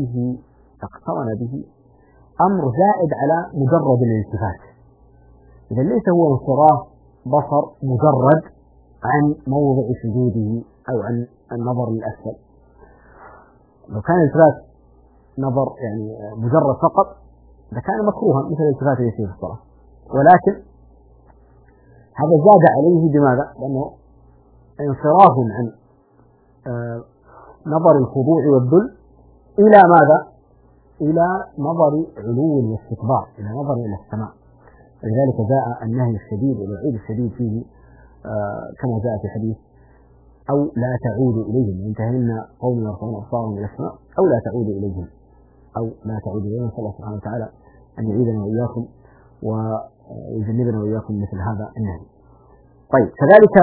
اقترن به أمر زائد على مجرد الالتفات، إذا ليس هو انصراف بصر مجرد عن موضع سجوده أو عن النظر للأسفل. لو كان التفات نظر يعني مجرد فقط لكان مكروها مثل الالتفات اليسير في الصلاة، ولكن هذا زاد عليه بماذا؟ لأنه انصراف عن نظر الخضوع والذل إلى ماذا؟ إلى نظر علو واستكبار، إلى نظر إلى السماء. لذلك جاء النهي الشديد والوعيد الشديد فيه كما جاء في حديث أو لا تعودوا إليهم، انتهينا قوم يرفعون أبصارهم إلى السماء أو لا تعودوا إليهم، أو لا تعودوا إليهم. نسأل الله سبحانه وتعالى أن يعيدنا وإياكم ويجنبنا وإياكم مثل هذا النهي. طيب، كذلك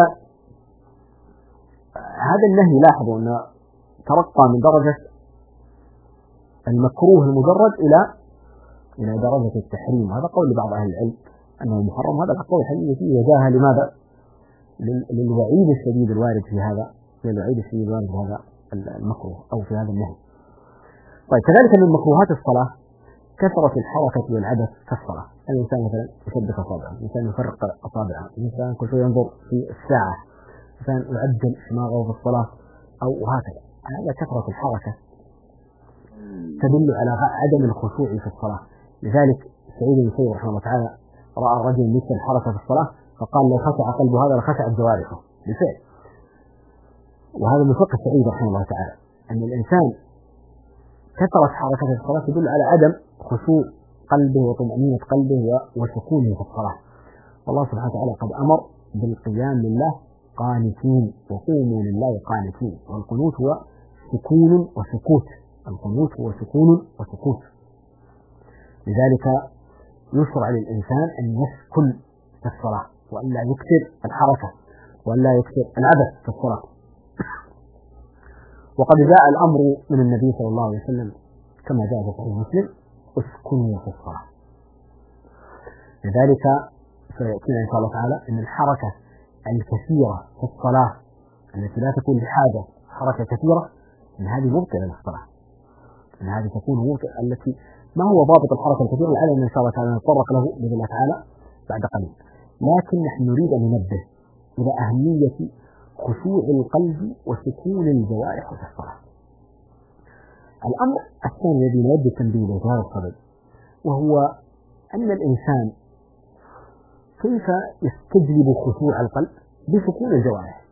هذا النهي لاحظوا أن ترقى من درجة المكروه المجرد إلى درجة التحريم. هذا قول لبعض أهل العلم أنه محرم، هذا القول الحديث فيه وجاهه لماذا؟ للوعيد الشديد الوارد في هذا، للوعيد الشديد الوارد في هذا المكروه أو في هذا النهي. طيب، كذلك من مكروهات الصلاة كثرة الحركة والعبث في الصلاة. الإنسان مثلا يشبك أصابعه، الإنسان يفرق أصابعه، الإنسان كل شوي ينظر في الساعة، الإنسان يعجل دماغه في الصلاة أو هكذا. هذا كثرة الحركة تدل على عدم الخشوع في الصلاة. لذلك سعيد بن المسيب رحمه الله تعالى رأى رجل مثل الحركة في الصلاة فقال لو خشع قلبه هذا لخشعت جوارحه بالفعل. وهذا من فقه سعيد رحمه الله تعالى أن الإنسان كثرة حركته في الصلاة تدل على عدم خشوع قلبه وطمأنينة قلبه وسكونه في الصلاة. والله سبحانه وتعالى قد أمر بالقيام لله قانتين وقوموا لله قانتين، والقنوت هو سكون وسكوت، القنوت هو سكون وسكوت. لذلك يشرع للإنسان أن يسكن في الصلاة وأن لا يكثر الحركة وأن لا يكثر العبث في الصلاة. وقد جاء الأمر من النبي صلى الله عليه وسلم كما جاء في صحيح مسلم: اسكنوا في الصلاة. لذلك سيأتينا إن شاء الله تعالى أن الحركة الكثيرة في الصلاة التي لا تكون بحاجة حركة كثيرة أن هذه مبطلة للصلاة، أن هذه تكون مبطلة. التي ما هو ضابط الحركة الكثيرة لعلنا إن شاء الله تعالى نتطرق له بإذن الله تعالى بعد قليل. لكن نحن نريد أن ننبه إلى أهمية خشوع القلب وسكون الجوارح في الصلاة. الأمر الثاني الذي نود التنبيه له في هذا الصدد وهو أن الإنسان كيف يستجلب خشوع القلب بسكون الجوارح.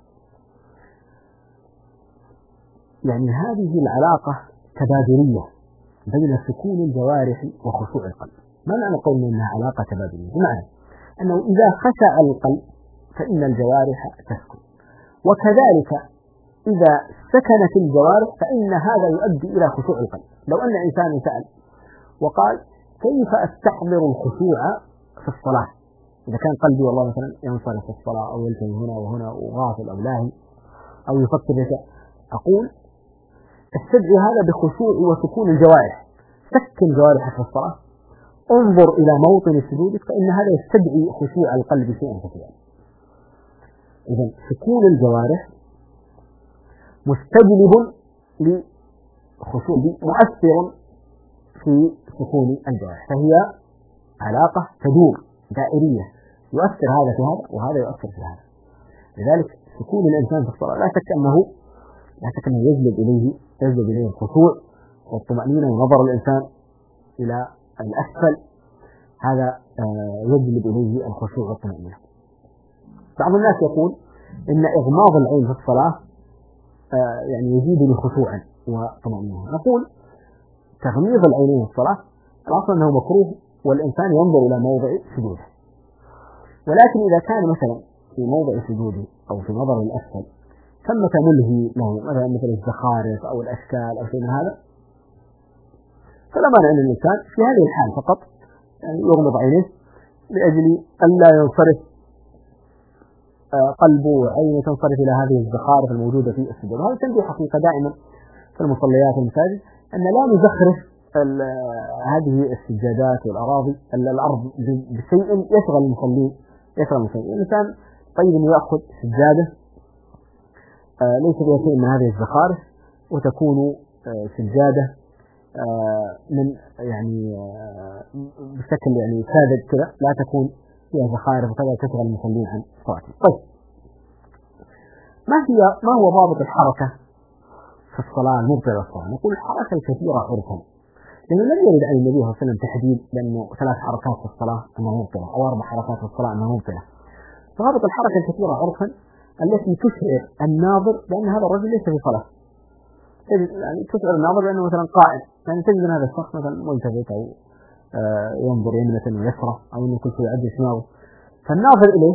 يعني هذه العلاقة تبادلية بين سكون الجوارح وخشوع القلب. ما معنى قولنا أنها علاقة تبادلية؟ بمعنى أنه إذا خشع القلب فإن الجوارح تسكن، وكذلك إذا سكنت الجوارح فإن هذا يؤدي إلى خشوع القلب. لو أن إنسان سأل وقال كيف أستحضر الخشوع في الصلاة إذا كان قلبي والله مثلا ينصرف في الصلاة أو يلتهي هنا وهنا وغافل أو لاهي أو يفكر بشيء، أقول استدعي هذا بخشوع وسكون الجوارح. سكن جوارحك في الصلاة، انظر إلى موطن سجودك، فإن هذا يستدعي خشوع القلب شيئا كثيرا. إذن سكون الجوارح مستجلب لخشوع، مؤثر في سكون الجوارح، فهي علاقة تدور دائرية، يؤثر هذا في هذا وهذا يؤثر في هذا. لذلك سكون الإنسان في الصلاة لا شك أنه يجلب إليه الخشوع والطمأنينة ونظر الإنسان إلى الأسفل، هذا يجلب إليه الخشوع والطمأنينة. بعض الناس يقول إن إغماض العين في الصلاة يعني يزيد خشوعا وطمأنينة. نقول تغميض العينين في الصلاة الأصل أنه مكروه والإنسان ينظر إلى موضع سجوده، ولكن إذا كان مثلا في موضع سجوده أو في نظر الأسفل ثمة ملهي له مثل الزخارف أو الأشكال أو شيء من هذا، فلا مانع أن الإنسان في هذه الحال فقط يعني يغمض عينيه لأجل أن لا ينصرف قلبه وعينه تنصرف إلى هذه الزخارف الموجودة في السجود. وهذا تنبيه حقيقة دائما في المصليات والمساجد أن لا نزخرف هذه السجادات والأراضي الأرض بشيء يشغل المصلين. الإنسان طيب أن يأخذ سجادة ليس فيها شيء من هذه الزخارف وتكون سجادة من يعني بشكل يعني ساذج كذا، لا تكون فيها زخارف وكذا تشغل المصلين عن صلاتهم. طيب ما هو ضابط الحركة في الصلاة المبطلة للصلاة؟ نقول الحركة الكثيرة عرفا، لأنه لم يرد عن النبي صلى الله عليه وسلم تحديد بأنه 3 حركات في الصلاة أنها مبطلة أو 4 حركات في الصلاة أنها مبطلة. ضابط الحركة الكثيرة عرفا التي تشعر الناظر بأن هذا الرجل ليس في صلاة، يعني تشعر الناظر بأنه مثلا قائم، يعني تجد أن هذا الشخص مثلا ملتفت أو ينظر يمنة ويسرى أو أنه كل شيء يعد شماغه، فالناظر إليه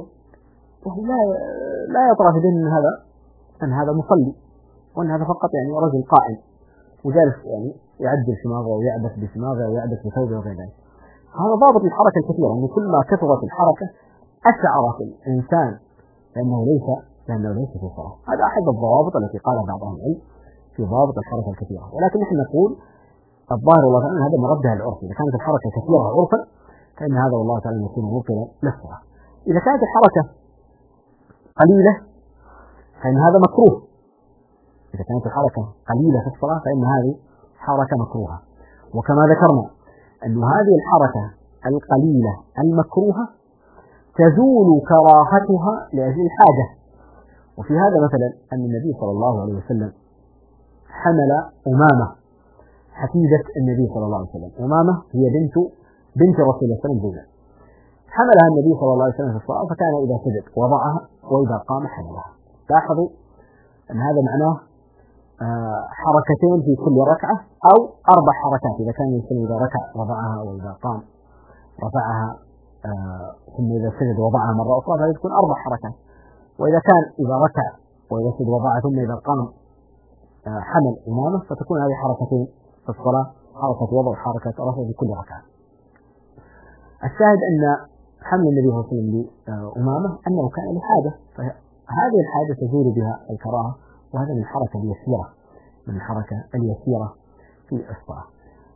لا يطرأ في ذهن أن هذا مصلي، وأن هذا فقط يعني رجل قائم وجالس يعني يعدل شماغه ويعبث بشماغه ويعبث بثوبه وغير ذلك. هذا ضابط الحركة الكثيرة، أن كل ما كثرت الحركة أشعرت الإنسان لأنه ليس في صلاة. هذا أحد الضوابط التي قالها بعض أهل العلم في ضابط الحركة الكثيرة، ولكن نحن نقول الظاهر والله تعالى هذا مردها العرف. إذا كانت الحركة كثيرة عرفا فإن هذا والله تعالى يكون مبطلا للصلاة. إذا كانت الحركة قليلة فإن هذا مكروه. إذا كانت الحركة قليلة في الصلاة فإن هذه حركة مكروهة. وكما ذكرنا أن هذه الحركة القليلة المكروهة تزول كراهتها لأجل الحاجة. وفي هذا مثلا أن النبي صلى الله عليه وسلم حمل أمامة حفيدة النبي صلى الله عليه وسلم. أمامة هي بنت رسول الله صلى الله عليه وسلم. حملها النبي صلى الله عليه وسلم في الصلاة، فكان إذا سجد وضعها وإذا قام حملها. لاحظوا أن هذا معناه حركتين في كل ركعة أو 4 حركات. إذا كان يصلي إذا ركع وضعها وإذا قام رفعها ثم إذا سجد وضعها مرة أخرى فهذه تكون 4 حركات. وإذا كان إذا ركع وإذا سجد وضعها ثم إذا قام حمل أمامه فتكون هذه حركتين في الصلاة، حركة وضع وحركة رفع في كل ركعة. الشاهد أن حمل النبي صلى الله عليه وسلم لأمامه أنه كان لحاجة، فهذه الحاجة تزول بها الكراهة، وهذا من الحركة اليسيرة في الصلاة.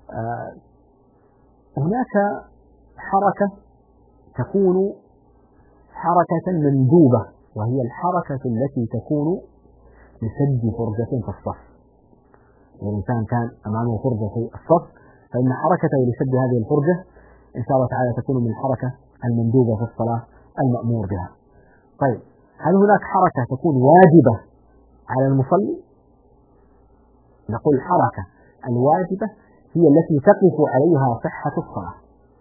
هناك حركة تكون حركة مندوبة، وهي الحركة التي تكون لسد فرجة في الصف. الإنسان كان أمامه فرجة في الصف فإن حركته لسد هذه الفرجة إن شاء الله تعالى تكون من الحركة المندوبة في الصلاة المأمور بها. طيب هل هناك حركة تكون واجبة على المصلي؟ نقول الحركة الواجبة هي التي تقف عليها صحة الصلاة.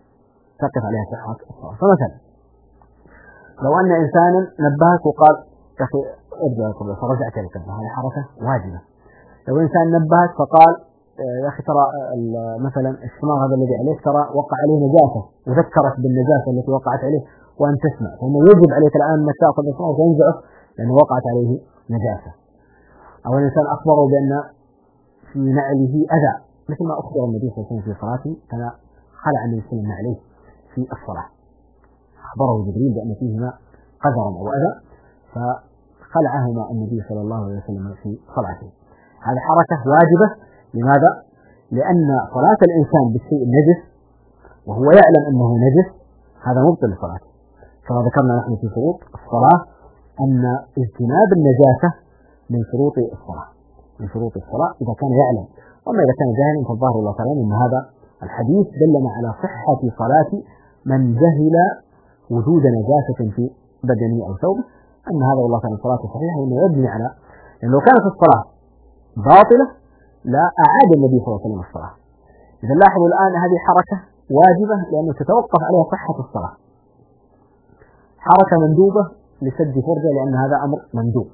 فمثلا لو أن إنسانا نبهك وقال يا أخي ارجع فرجعت لك، هذه حركة واجبة. لو إنسان نبهك فقال يا أخي ترى مثلا الشماغ هذا الذي عليك ترى وقع عليه نجاسة، وذكرك بالنجاسة التي وقعت عليه وأن تسمع، فإنه يجب عليك الآن أنك تأخذ الشماغ وتنزعه لأنه وقعت عليه نجاسة. أو الإنسان أخبره بأن في نعله أذى، مثل ما أخبر النبي صلى الله عليه وسلم في صلاته كان خلع النبي صلى الله عليه وسلم عليه في الصلاة، أخبره جبريل بأن فيهما قذرا أو أذى فخلعهما النبي صلى الله عليه وسلم في صلاته. هذه حركة واجبة. لماذا؟ لأن صلاة الإنسان بالشيء النجس وهو يعلم أنه نجس هذا مبطل لصلاته، كما ذكرنا نحن في شروط الصلاة أن اجتناب النجاسة من شروط الصلاة إذا كان يعلم. وأما إذا كان جاهلا فالظاهر الله تعالى أن هذا الحديث دلنا على صحة صلاة من جهل وجود نجاسة في بدنه أو ثوبه، أن هذا والله تعالى صلاته صحيحة، وأنه يبني على لأنه لو كانت الصلاة باطلة لا أعاد النبي صلى الله عليه وسلم الصلاة. إذا لاحظوا الآن هذه حركة واجبة لأنه تتوقف عليها صحة الصلاة، حركة مندوبة لسد فرجة لأن هذا أمر مندوب.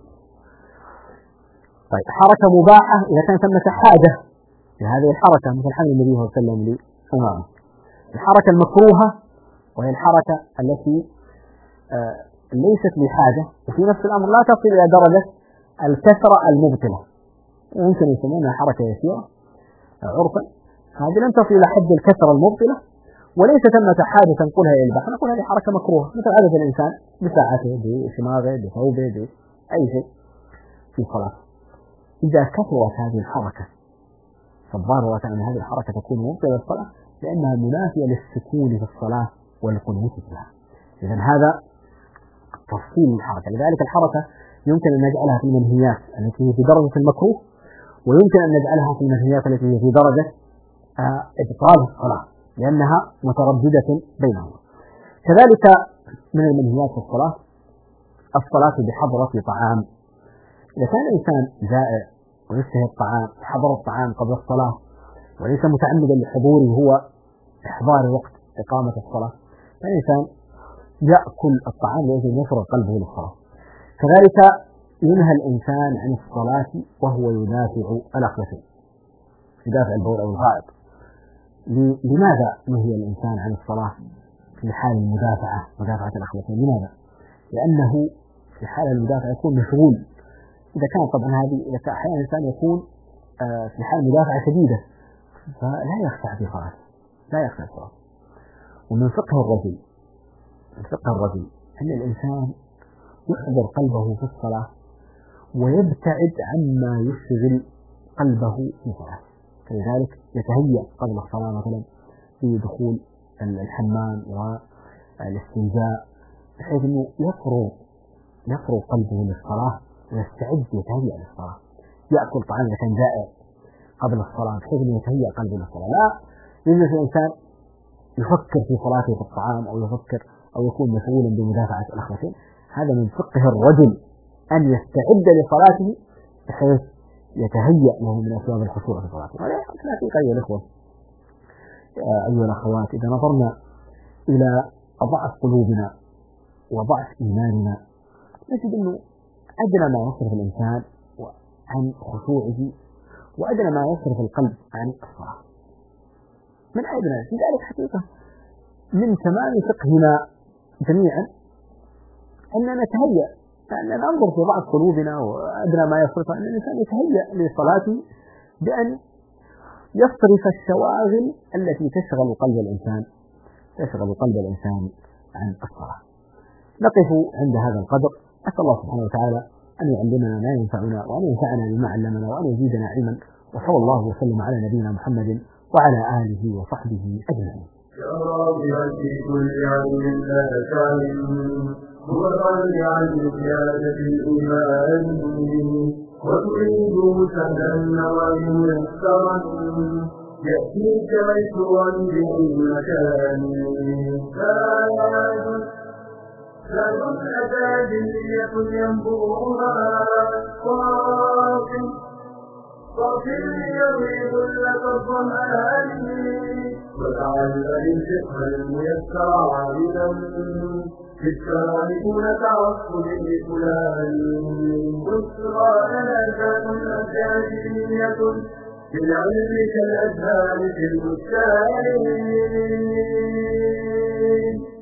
طيب حركة مباحة إذا كانت ثمة حاجة لهذه الحركة مثل حمل النبي صلى الله عليه وسلم لأمامه. الحركة المكروهة وهي الحركة التي ليست لحاجة وفي نفس الأمر لا تصل إلى درجة الكثرة المبطلة، يمكن يسمونها حركة يسيرة عرفا، هذه لم تصل إلى حد الكثرة المبطلة وليس ثمة حاجة تنقلها إلى البحر، نقول هذه حركة مكروهة مثل عادة الإنسان بساعته بشماغه بثوبه بأي شيء في صلاة. إذا كثرت هذه الحركة فالظاهر أن هذه الحركة تكون مبطلة الصلاة لأنها منافية للسكون في الصلاة والقنوت فيها. إذن هذا تفصيل الحركة. لذلك الحركة يمكن أن نجعلها في المنهيات التي هي في درجة المكروه، ويمكن أن نجعلها في المنهيات التي هي في درجة إبطال الصلاة لأنها مترددة بينهما. كذلك من المنهيات في الصلاة بحضرة طعام. إذا كان الإنسان جائع ويشتهي الطعام حضر الطعام قبل الصلاة وليس متعمدا لحضوره هو إحضار وقت إقامة الصلاة، فالإنسان يأكل الطعام لأجل أن يفرغ قلبه للصلاة. كذلك ينهى الإنسان عن الصلاة وهو يدافع الأخبثين، يدافع البول أو الغائط. لماذا نهي الإنسان عن الصلاة في حال مدافعة الأخبثين؟ لماذا؟ لأنه في حال المدافعة يكون مشغول. إذا كان طبعا إذا كان أحيانا الإنسان يكون في حال مدافعة شديدة فلا يخشع في صلاته، لا يخشع في صلاته. ومن فقه الرجل أن الإنسان يحضر قلبه في الصلاة ويبتعد عما يشغل قلبه في صلاته. فلذلك يتهيأ قبل الصلاة مثلا في دخول الحمام والاستنجاء بحيث أنه يفرغ قلبه للصلاة ويستعد يتهيأ للصلاة. يأكل طعام إذا كان جائع قبل الصلاة بحيث أنه يتهيأ قلبه للصلاة. لا يجلس الإنسان يفكر في صلاته في الطعام أو يكون مشغولا بمدافعة الأخبثين. هذا من فقه الرجل أن يستعد لصلاته بحيث يتهيأ له من أسباب الخشوع في صلاته. وهذا في الحقيقة أيها الأخوة أيها الأخوات، إذا نظرنا إلى ضعف قلوبنا وضعف إيماننا نجد أنه أدنى ما يصرف الإنسان عن خشوعه وأدنى ما يصرف القلب عن الصلاة من أدنى. في ذلك حقيقة من تمام فقهنا جميعا أننا نتهيأ أن ننظر في ضعف قلوبنا وأدنى ما يصرف أن الإنسان يتهيأ لصلاته بأن يصرف الشواغل التي تشغل قلب الإنسان عن الصلاة. نقف عند هذا القدر. أسأل الله سبحانه وتعالى أن يعلمنا ما ينفعنا وأن ينفعنا بما علمنا وأن يزيدنا علما، وصلى الله وسلم على نبينا محمد وعلى آله وصحبه أجمعين. يا راضيا في كل علم لا تعلم هو الغني عن زيادة الإيمان وتريد سهلا وميسرا يأتيك ميسورا بكل مكان. لا أبادية ينبوها صافي يريد لك الظمآن وتعلم الفقه الميسر عابدا في الشارعون تعصب لفلان. بشرى لنا ذات أكاديمية بالعلم كالأزهار في البستان.